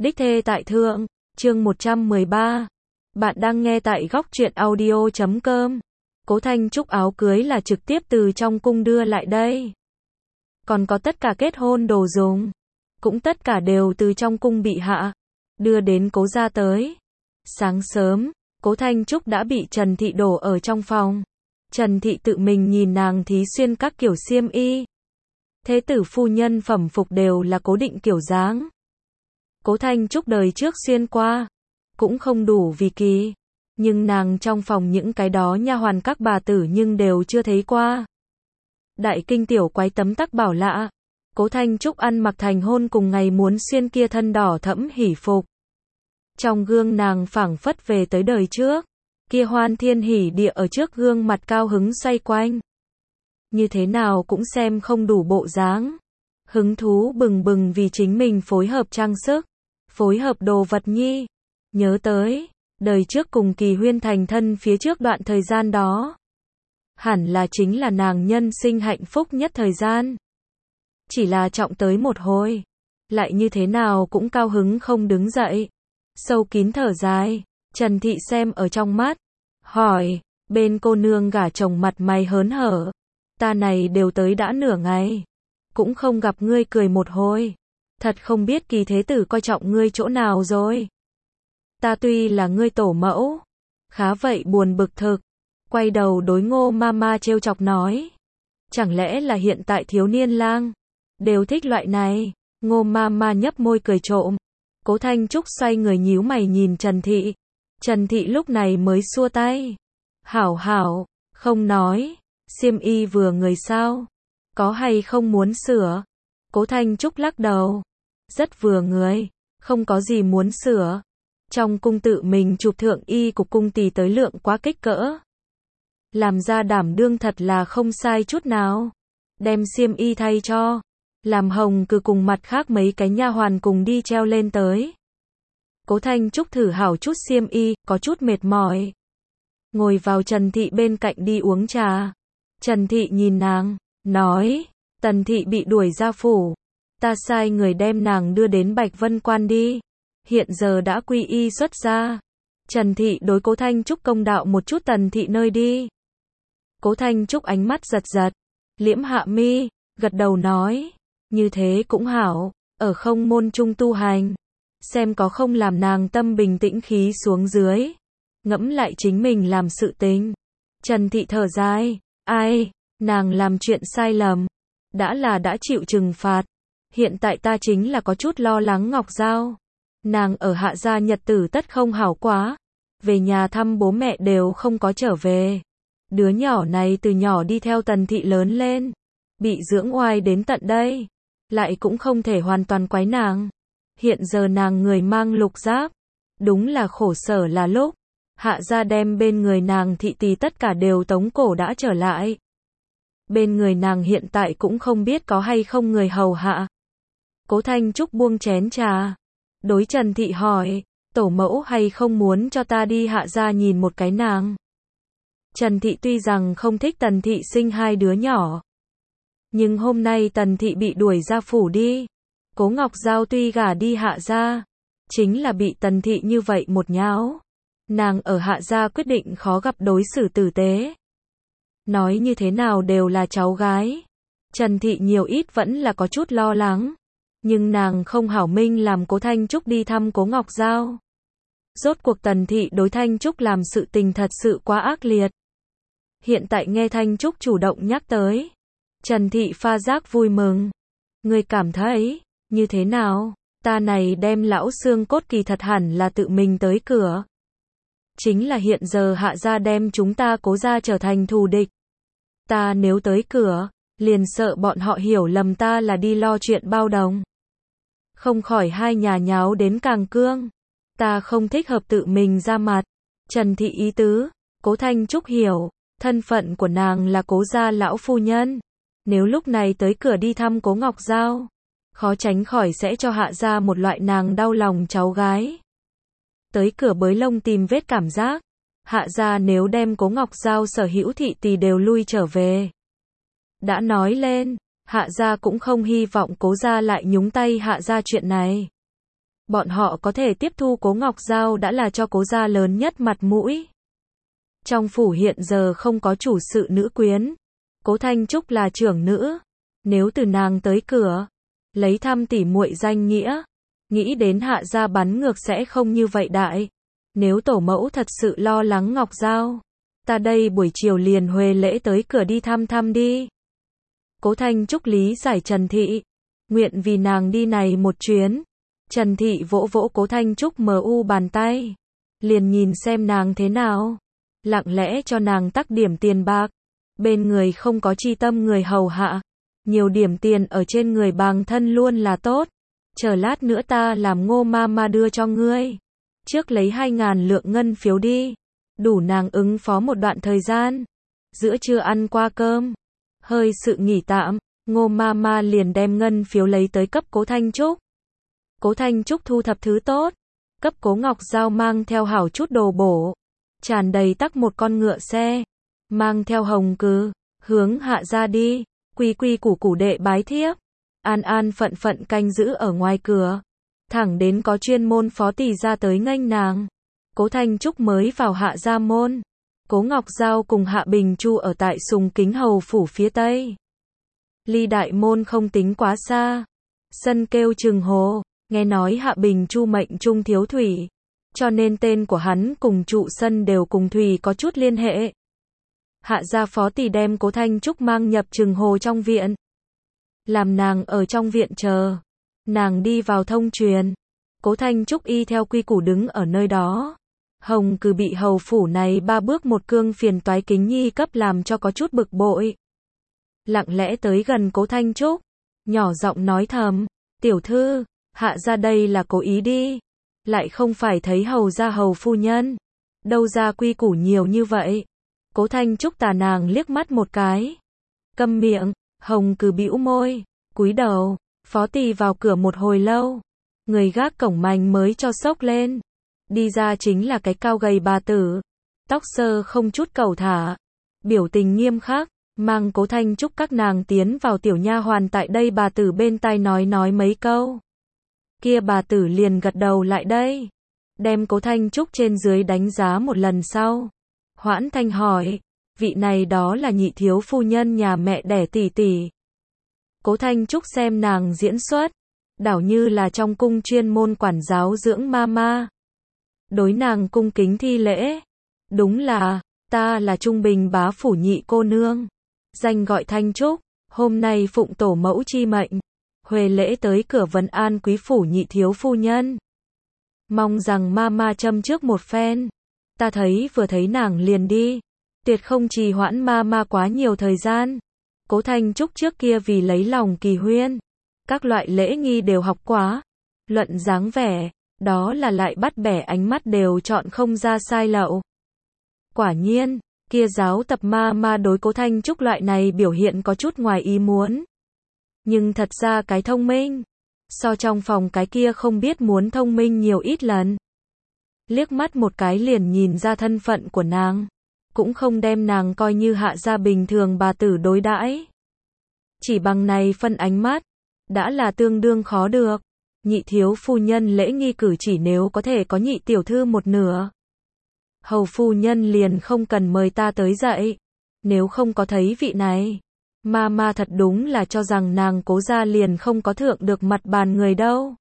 Đích thê tại thượng, chương 113. Bạn đang nghe tại góc truyện audio.com. Cố Thanh Trúc áo cưới là trực tiếp từ trong cung đưa lại đây. Còn có tất cả kết hôn đồ dùng, cũng tất cả đều từ trong cung bị hạ đưa đến cố gia tới. Sáng sớm, Cố Thanh Trúc đã bị Trần Thị đổ ở trong phòng. Trần Thị tự mình nhìn nàng thí xuyên các kiểu xiêm y. Thế tử phu nhân phẩm phục đều là cố định kiểu dáng. Cố Thanh Trúc đời trước xuyên qua, cũng không đủ vì kỳ. Nhưng nàng trong phòng những cái đó nha hoàn các bà tử nhưng đều chưa thấy qua. Đại kinh tiểu quái tấm tắc bảo lạ. Cố Thanh Trúc ăn mặc thành hôn cùng ngày muốn xuyên kia thân đỏ thẫm hỉ phục. Trong gương nàng phảng phất về tới đời trước. Kia hoan thiên hỉ địa ở trước gương mặt cao hứng xoay quanh. Như thế nào cũng xem không đủ bộ dáng. Hứng thú bừng bừng vì chính mình phối hợp trang sức, phối hợp đồ vật nhi. Nhớ tới, đời trước cùng Kỳ Huyên thành thân phía trước đoạn thời gian đó. Hẳn là chính là nàng nhân sinh hạnh phúc nhất thời gian. Chỉ là trọng tới một hồi, lại như thế nào cũng cao hứng không đứng dậy. Sâu kín thở dài, Trần Thị xem ở trong mắt, hỏi, bên cô nương gả chồng mặt mày hớn hở. Ta này đều tới đã nửa ngày, cũng không gặp ngươi cười một hồi. Thật không biết Kỳ thế tử coi trọng ngươi chỗ nào rồi. Ta tuy là ngươi tổ mẫu, khá vậy buồn bực thực. Quay đầu đối Ngô Mama trêu chọc nói. Chẳng lẽ là hiện tại thiếu niên lang đều thích loại này? Ngô Mama nhấp môi cười trộm. Cố Thanh Trúc xoay người nhíu mày nhìn Trần Thị. Trần Thị lúc này mới xua tay. Hảo hảo, không nói. Xiêm y vừa người sao? Có hay không muốn sửa? Cố Thanh Trúc lắc đầu. Rất vừa người, không có gì muốn sửa. Trong cung tự mình chụp thượng y cục cung tỳ tới lượng quá kích cỡ. Làm ra đảm đương thật là không sai chút nào. Đem xiêm y thay cho. Làm Hồng cứ cùng mặt khác mấy cái nha hoàn cùng đi treo lên tới. Cố Thanh Trúc thử hảo chút xiêm y, có chút mệt mỏi. Ngồi vào Trần Thị bên cạnh đi uống trà. Trần Thị nhìn nàng, nói, Tần Thị bị đuổi ra phủ. Ta sai người đem nàng đưa đến Bạch Vân Quan đi. Hiện giờ đã quy y xuất gia. Trần Thị đối Cố Thanh Trúc công đạo một chút Tần Thị nơi đi. Cố Thanh Trúc ánh mắt giật giật, liễm hạ mi, gật đầu nói, như thế cũng hảo, ở không môn trung tu hành. Xem có không làm nàng tâm bình tĩnh khí xuống dưới. Ngẫm lại chính mình làm sự tình. Trần Thị thở dài, ai, nàng làm chuyện sai lầm. Đã chịu trừng phạt. Hiện tại ta chính là có chút lo lắng Ngọc Giao. Nàng ở Hạ gia nhật tử tất không hảo quá. Về nhà thăm bố mẹ đều không có trở về. Đứa nhỏ này từ nhỏ đi theo Tần Thị lớn lên. Bị dưỡng oai đến tận đây. Lại cũng không thể hoàn toàn quái nàng. Hiện giờ nàng người mang lục giáp. Đúng là khổ sở là lúc. Hạ gia đem bên người nàng thị tỳ tất cả đều tống cổ đã trở lại. Bên người nàng hiện tại cũng không biết có hay không người hầu hạ. Cố Thanh Trúc buông chén trà. Đối Trần Thị hỏi, tổ mẫu hay không muốn cho ta đi Hạ gia nhìn một cái nàng. Trần Thị tuy rằng không thích Tần Thị sinh hai đứa nhỏ. Nhưng hôm nay Tần Thị bị đuổi ra phủ đi. Cố Ngọc Giao tuy gả đi Hạ gia, chính là bị Tần Thị như vậy một nháo. Nàng ở Hạ gia quyết định khó gặp đối xử tử tế. Nói như thế nào đều là cháu gái. Trần Thị nhiều ít vẫn là có chút lo lắng. Nhưng nàng không hảo minh làm Cố Thanh Trúc đi thăm Cố Ngọc Giao. Rốt cuộc Tần Thị đối Thanh Trúc làm sự tình thật sự quá ác liệt. Hiện tại nghe Thanh Trúc chủ động nhắc tới. Trần Thị pha giác vui mừng. Người cảm thấy, như thế nào? Ta này đem lão xương cốt kỳ thật hẳn là tự mình tới cửa. Chính là hiện giờ Hạ gia đem chúng ta Cố gia trở thành thù địch. Ta nếu tới cửa, liền sợ bọn họ hiểu lầm ta là đi lo chuyện bao đồng. Không khỏi hai nhà nháo đến càng cương. Ta không thích hợp tự mình ra mặt. Trần Thị ý tứ, Cố Thanh Trúc hiểu, thân phận của nàng là Cố gia lão phu nhân. Nếu lúc này tới cửa đi thăm Cố Ngọc Giao, khó tránh khỏi sẽ cho Hạ gia một loại nàng đau lòng cháu gái. Tới cửa bới lông tìm vết cảm giác. Hạ gia nếu đem Cố Ngọc Giao sở hữu thị tỳ đều lui trở về. Đã nói lên, Hạ gia cũng không hy vọng Cố gia lại nhúng tay Hạ gia chuyện này. Bọn họ có thể tiếp thu Cố Ngọc Giao đã là cho Cố gia lớn nhất mặt mũi. Trong phủ hiện giờ không có chủ sự nữ quyến. Cố Thanh Trúc là trưởng nữ. Nếu từ nàng tới cửa, lấy thăm tỉ muội danh nghĩa, nghĩ đến Hạ gia bắn ngược sẽ không như vậy đại. Nếu tổ mẫu thật sự lo lắng Ngọc Giao, ta đây buổi chiều liền huề lễ tới cửa đi thăm thăm đi. Cố Thanh Trúc lý giải Trần Thị, nguyện vì nàng đi này một chuyến. Trần Thị vỗ vỗ Cố Thanh Trúc bàn tay, liền nhìn xem nàng thế nào, lặng lẽ cho nàng tắc điểm tiền bạc. Bên người không có chi tâm người hầu hạ, nhiều điểm tiền ở trên người bằng thân luôn là tốt. Chờ lát nữa ta làm Ngô Mama đưa cho ngươi. Trước lấy 2.000 lượng ngân phiếu đi, đủ nàng ứng phó một đoạn thời gian. Giữa trưa ăn qua cơm, hơi sự nghỉ tạm, Ngô Mama liền đem ngân phiếu lấy tới cấp Cố Thanh Trúc. Cố Thanh Trúc thu thập thứ tốt, cấp Cố Ngọc Giao mang theo hảo chút đồ bổ, tràn đầy tắc một con ngựa xe, mang theo hồng cừ, hướng Hạ gia đi, quy quy củ củ đệ bái thiếp, an an phận phận canh giữ ở ngoài cửa, thẳng đến có chuyên môn phó tỳ ra tới nghênh nàng. Cố Thanh Trúc mới vào Hạ gia môn, Cố Ngọc Giao cùng Hạ Bình Chu ở tại Sùng Kính Hầu phủ phía tây. Ly đại môn không tính quá xa, sân kêu Trừng Hồ, nghe nói Hạ Bình Chu mệnh trung thiếu thủy, cho nên tên của hắn cùng trụ sân đều cùng thủy có chút liên hệ. Hạ gia phó tỳ đem Cố Thanh Trúc mang nhập Trừng Hồ trong viện, làm nàng ở trong viện chờ. Nàng đi vào thông truyền, Cố Thanh Trúc y theo quy củ đứng ở nơi đó. Hồng cừ bị hầu phủ này 3 bước một cương phiền toái kính nhi cấp làm cho có chút bực bội. Lặng lẽ tới gần Cố Thanh Trúc, nhỏ giọng nói thầm, tiểu thư, Hạ gia đây là cố ý đi, lại không phải thấy hầu gia hầu phu nhân, đâu ra quy củ nhiều như vậy. Cố Thanh Trúc tà nàng liếc mắt một cái, câm miệng. Hồng cừ bĩu môi, cúi đầu. Phó tỳ vào cửa một hồi lâu, người gác cổng mành mới cho xốc lên, đi ra chính là cái cao gầy bà tử, tóc sơ không chút cẩu thả, biểu tình nghiêm khắc, mang Cố Thanh Trúc các nàng tiến vào. Tiểu nha hoàn tại đây bà tử bên tai nói mấy câu, kia bà tử liền gật đầu lại đây, đem Cố Thanh Trúc trên dưới đánh giá một lần sau, hoãn thanh hỏi, vị này đó là nhị thiếu phu nhân nhà mẹ đẻ tỷ tỷ. Cố Thanh Trúc xem nàng diễn xuất, đảo như là trong cung chuyên môn quản giáo dưỡng mama. Đối nàng cung kính thi lễ, đúng là, ta là Trung Bình bá phủ nhị cô nương, danh gọi Thanh Trúc, hôm nay phụng tổ mẫu chi mệnh, huề lễ tới cửa vấn an quý phủ nhị thiếu phu nhân. Mong rằng mama châm trước một phen, ta vừa thấy nàng liền đi, tuyệt không trì hoãn mama quá nhiều thời gian. Cố Thanh Trúc trước kia vì lấy lòng Kỳ Huyên, các loại lễ nghi đều học quá, luận dáng vẻ, đó là lại bắt bẻ ánh mắt đều chọn không ra sai lậu. Quả nhiên, kia giáo tập ma đối Cố Thanh Trúc loại này biểu hiện có chút ngoài ý muốn. Nhưng thật ra cái thông minh, so trong phòng cái kia không biết muốn thông minh nhiều ít lần. Liếc mắt một cái liền nhìn ra thân phận của nàng, cũng không đem nàng coi như Hạ gia bình thường bà tử đối đãi. Chỉ bằng này phân ánh mắt, đã là tương đương khó được. Nhị thiếu phu nhân lễ nghi cử chỉ nếu có thể có nhị tiểu thư một nửa, hầu phu nhân liền không cần mời ta tới dậy. Nếu không có thấy vị này, mama thật đúng là cho rằng nàng Cố gia liền không có thượng được mặt bàn người đâu.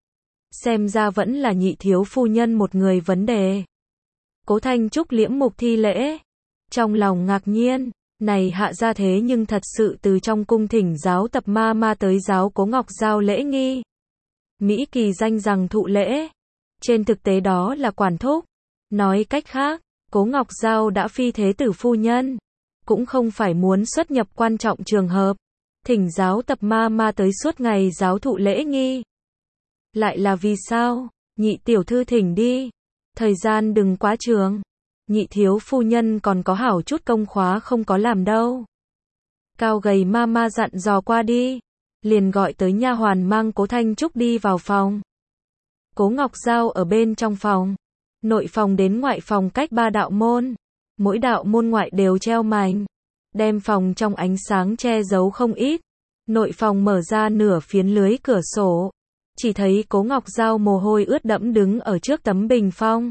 Xem ra vẫn là nhị thiếu phu nhân một người vấn đề. Cố Thanh Trúc liễm mục thi lễ, trong lòng ngạc nhiên, này Hạ gia thế nhưng thật sự từ trong cung thỉnh giáo tập ma tới giáo Cố Ngọc Giao lễ nghi. Mỹ kỳ danh rằng thụ lễ, trên thực tế đó là quản thúc. Nói cách khác, Cố Ngọc Giao đã phi thế tử phu nhân, cũng không phải muốn xuất nhập quan trọng trường hợp, thỉnh giáo tập ma tới suốt ngày giáo thụ lễ nghi. Lại là vì sao? Nhị tiểu thư thỉnh đi, thời gian đừng quá trường, nhị thiếu phu nhân còn có hảo chút công khóa không có làm đâu. Cao gầy mama dặn dò qua đi, liền gọi tới nha hoàn mang Cố Thanh Trúc đi vào phòng. Cố Ngọc Giao ở bên trong phòng, nội phòng đến ngoại phòng cách 3 đạo môn, mỗi đạo môn ngoại đều treo mảnh, đem phòng trong ánh sáng che giấu không ít. Nội phòng mở ra nửa phiến lưới cửa sổ, chỉ thấy Cố Ngọc Giao mồ hôi ướt đẫm đứng ở trước tấm bình phong.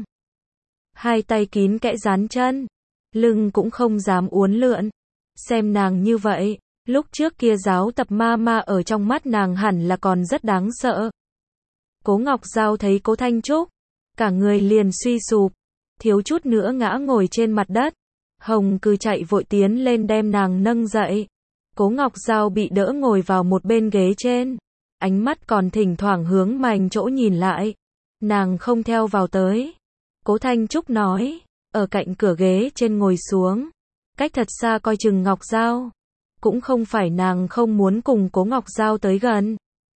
Hai tay kín kẽ dán chân, lưng cũng không dám uốn lượn. Xem nàng như vậy, lúc trước kia giáo tập ma ở trong mắt nàng hẳn là còn rất đáng sợ. Cố Ngọc Giao thấy Cố Thanh Trúc, cả người liền suy sụp, thiếu chút nữa ngã ngồi trên mặt đất. Hồng Cừ chạy vội tiến lên đem nàng nâng dậy. Cố Ngọc Giao bị đỡ ngồi vào một bên ghế trên, ánh mắt còn thỉnh thoảng hướng mành chỗ nhìn lại. Nàng không theo vào tới. Cố Thanh Trúc nói, ở cạnh cửa ghế trên ngồi xuống, cách thật xa coi chừng Ngọc Giao. Cũng không phải nàng không muốn cùng Cố Ngọc Giao tới gần,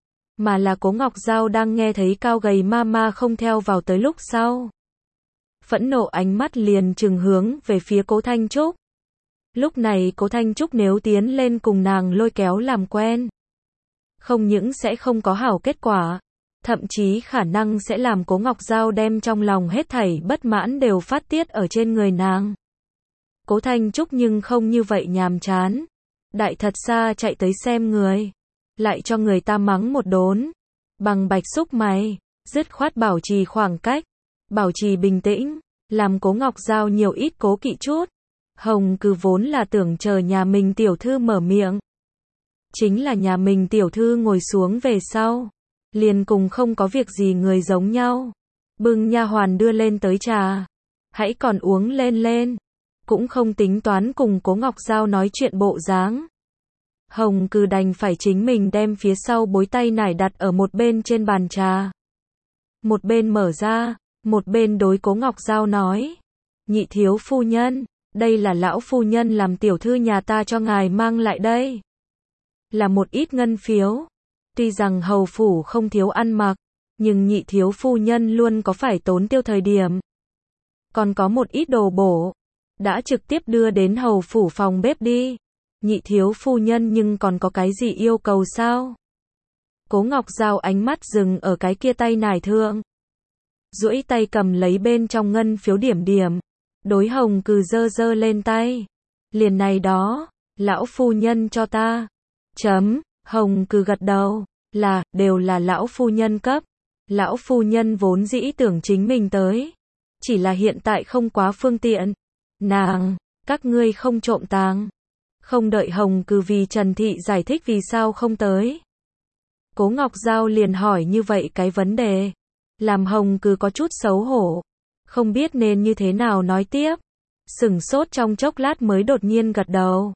mà là Cố Ngọc Giao đang nghe thấy cao gầy ma không theo vào tới lúc sau. Phẫn nộ ánh mắt liền trừng hướng về phía Cố Thanh Trúc. Lúc này Cố Thanh Trúc nếu tiến lên cùng nàng lôi kéo làm quen, không những sẽ không có hảo kết quả, thậm chí khả năng sẽ làm Cố Ngọc Giao đem trong lòng hết thảy bất mãn đều phát tiết ở trên người nàng. Cố Thanh Trúc nhưng không như vậy nhàm chán, đại thật xa chạy tới xem người, lại cho người ta mắng một đốn, bằng bạch xúc mày, dứt khoát bảo trì khoảng cách, bảo trì bình tĩnh, làm Cố Ngọc Giao nhiều ít cố kỵ chút. Hồng Cừ vốn là tưởng chờ nhà mình tiểu thư mở miệng, chính là nhà mình tiểu thư ngồi xuống về sau, liền cùng không có việc gì người giống nhau, bưng nha hoàn đưa lên tới trà, hãy còn uống lên, cũng không tính toán cùng Cố Ngọc Giao nói chuyện bộ dáng. Hồng Cừ đành phải chính mình đem phía sau bối tay nải đặt ở một bên trên bàn trà, một bên mở ra, một bên đối Cố Ngọc Giao nói, nhị thiếu phu nhân, đây là lão phu nhân làm tiểu thư nhà ta cho ngài mang lại đây, là một ít ngân phiếu. Tuy rằng hầu phủ không thiếu ăn mặc, nhưng nhị thiếu phu nhân luôn có phải tốn tiêu thời điểm. Còn có một ít đồ bổ, đã trực tiếp đưa đến hầu phủ phòng bếp đi. Nhị thiếu phu nhân nhưng còn có cái gì yêu cầu sao? Cố Ngọc Giao ánh mắt dừng ở cái kia tay nải thượng, duỗi tay cầm lấy bên trong ngân phiếu điểm, đối Hồng Cừ giơ lên tay. Liền này đó, lão phu nhân cho ta. Hồng Cừ gật đầu, đều là lão phu nhân cấp. Lão phu nhân vốn dĩ tưởng chính mình tới, chỉ là hiện tại không quá phương tiện. Các ngươi không trộm tàng. Không đợi Hồng Cừ vì Trần Thị giải thích vì sao không tới, Cố Ngọc Giao liền hỏi như vậy cái vấn đề, làm Hồng Cừ có chút xấu hổ, không biết nên như thế nào nói tiếp. Sửng sốt trong chốc lát mới đột nhiên gật đầu.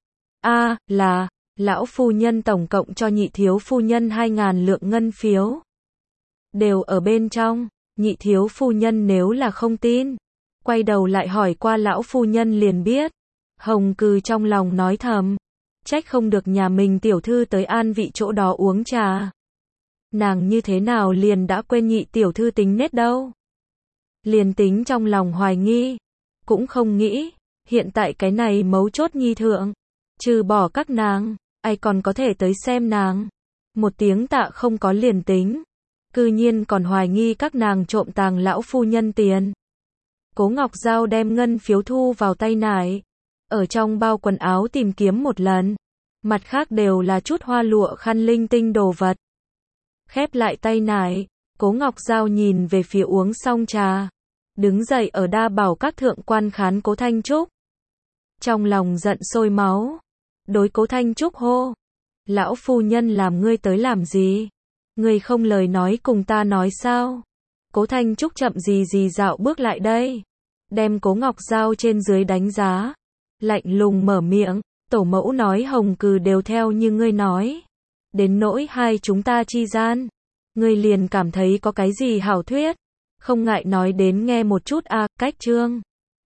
Là, lão phu nhân tổng cộng cho nhị thiếu phu nhân 2.000 lượng ngân phiếu. Đều ở bên trong, nhị thiếu phu nhân nếu là không tin, quay đầu lại hỏi qua lão phu nhân liền biết. Hồng Cừ trong lòng nói thầm, trách không được nhà mình tiểu thư tới an vị chỗ đó uống trà. Nàng như thế nào liền đã quên nhị tiểu thư tính nết đâu. Liền tính trong lòng hoài nghi, cũng không nghĩ, hiện tại cái này mấu chốt nghi thượng, trừ bỏ các nàng, ai còn có thể tới xem nàng. Một tiếng tạ không có liền tính, cư nhiên còn hoài nghi các nàng trộm tàng lão phu nhân tiền. Cố Ngọc Giao đem ngân phiếu thu vào tay nải, ở trong bao quần áo tìm kiếm một lần, mặt khác đều là chút hoa lụa khăn linh tinh đồ vật. Khép lại tay nải, Cố Ngọc Giao nhìn về phía uống xong trà, đứng dậy ở đa bảo các thượng quan khán Cố Thanh Trúc. Trong lòng giận sôi máu, đối Cố Thanh Trúc hô, lão phu nhân làm ngươi tới làm gì? Ngươi không lời nói cùng ta nói sao? Cố Thanh Trúc chậm gì dạo bước lại đây, đem Cố Ngọc Giao trên dưới đánh giá, lạnh lùng mở miệng, tổ mẫu nói Hồng Cừ đều theo như ngươi nói. Đến nỗi hai chúng ta chi gian, ngươi liền cảm thấy có cái gì hảo thuyết, không ngại nói đến nghe một chút cách chương.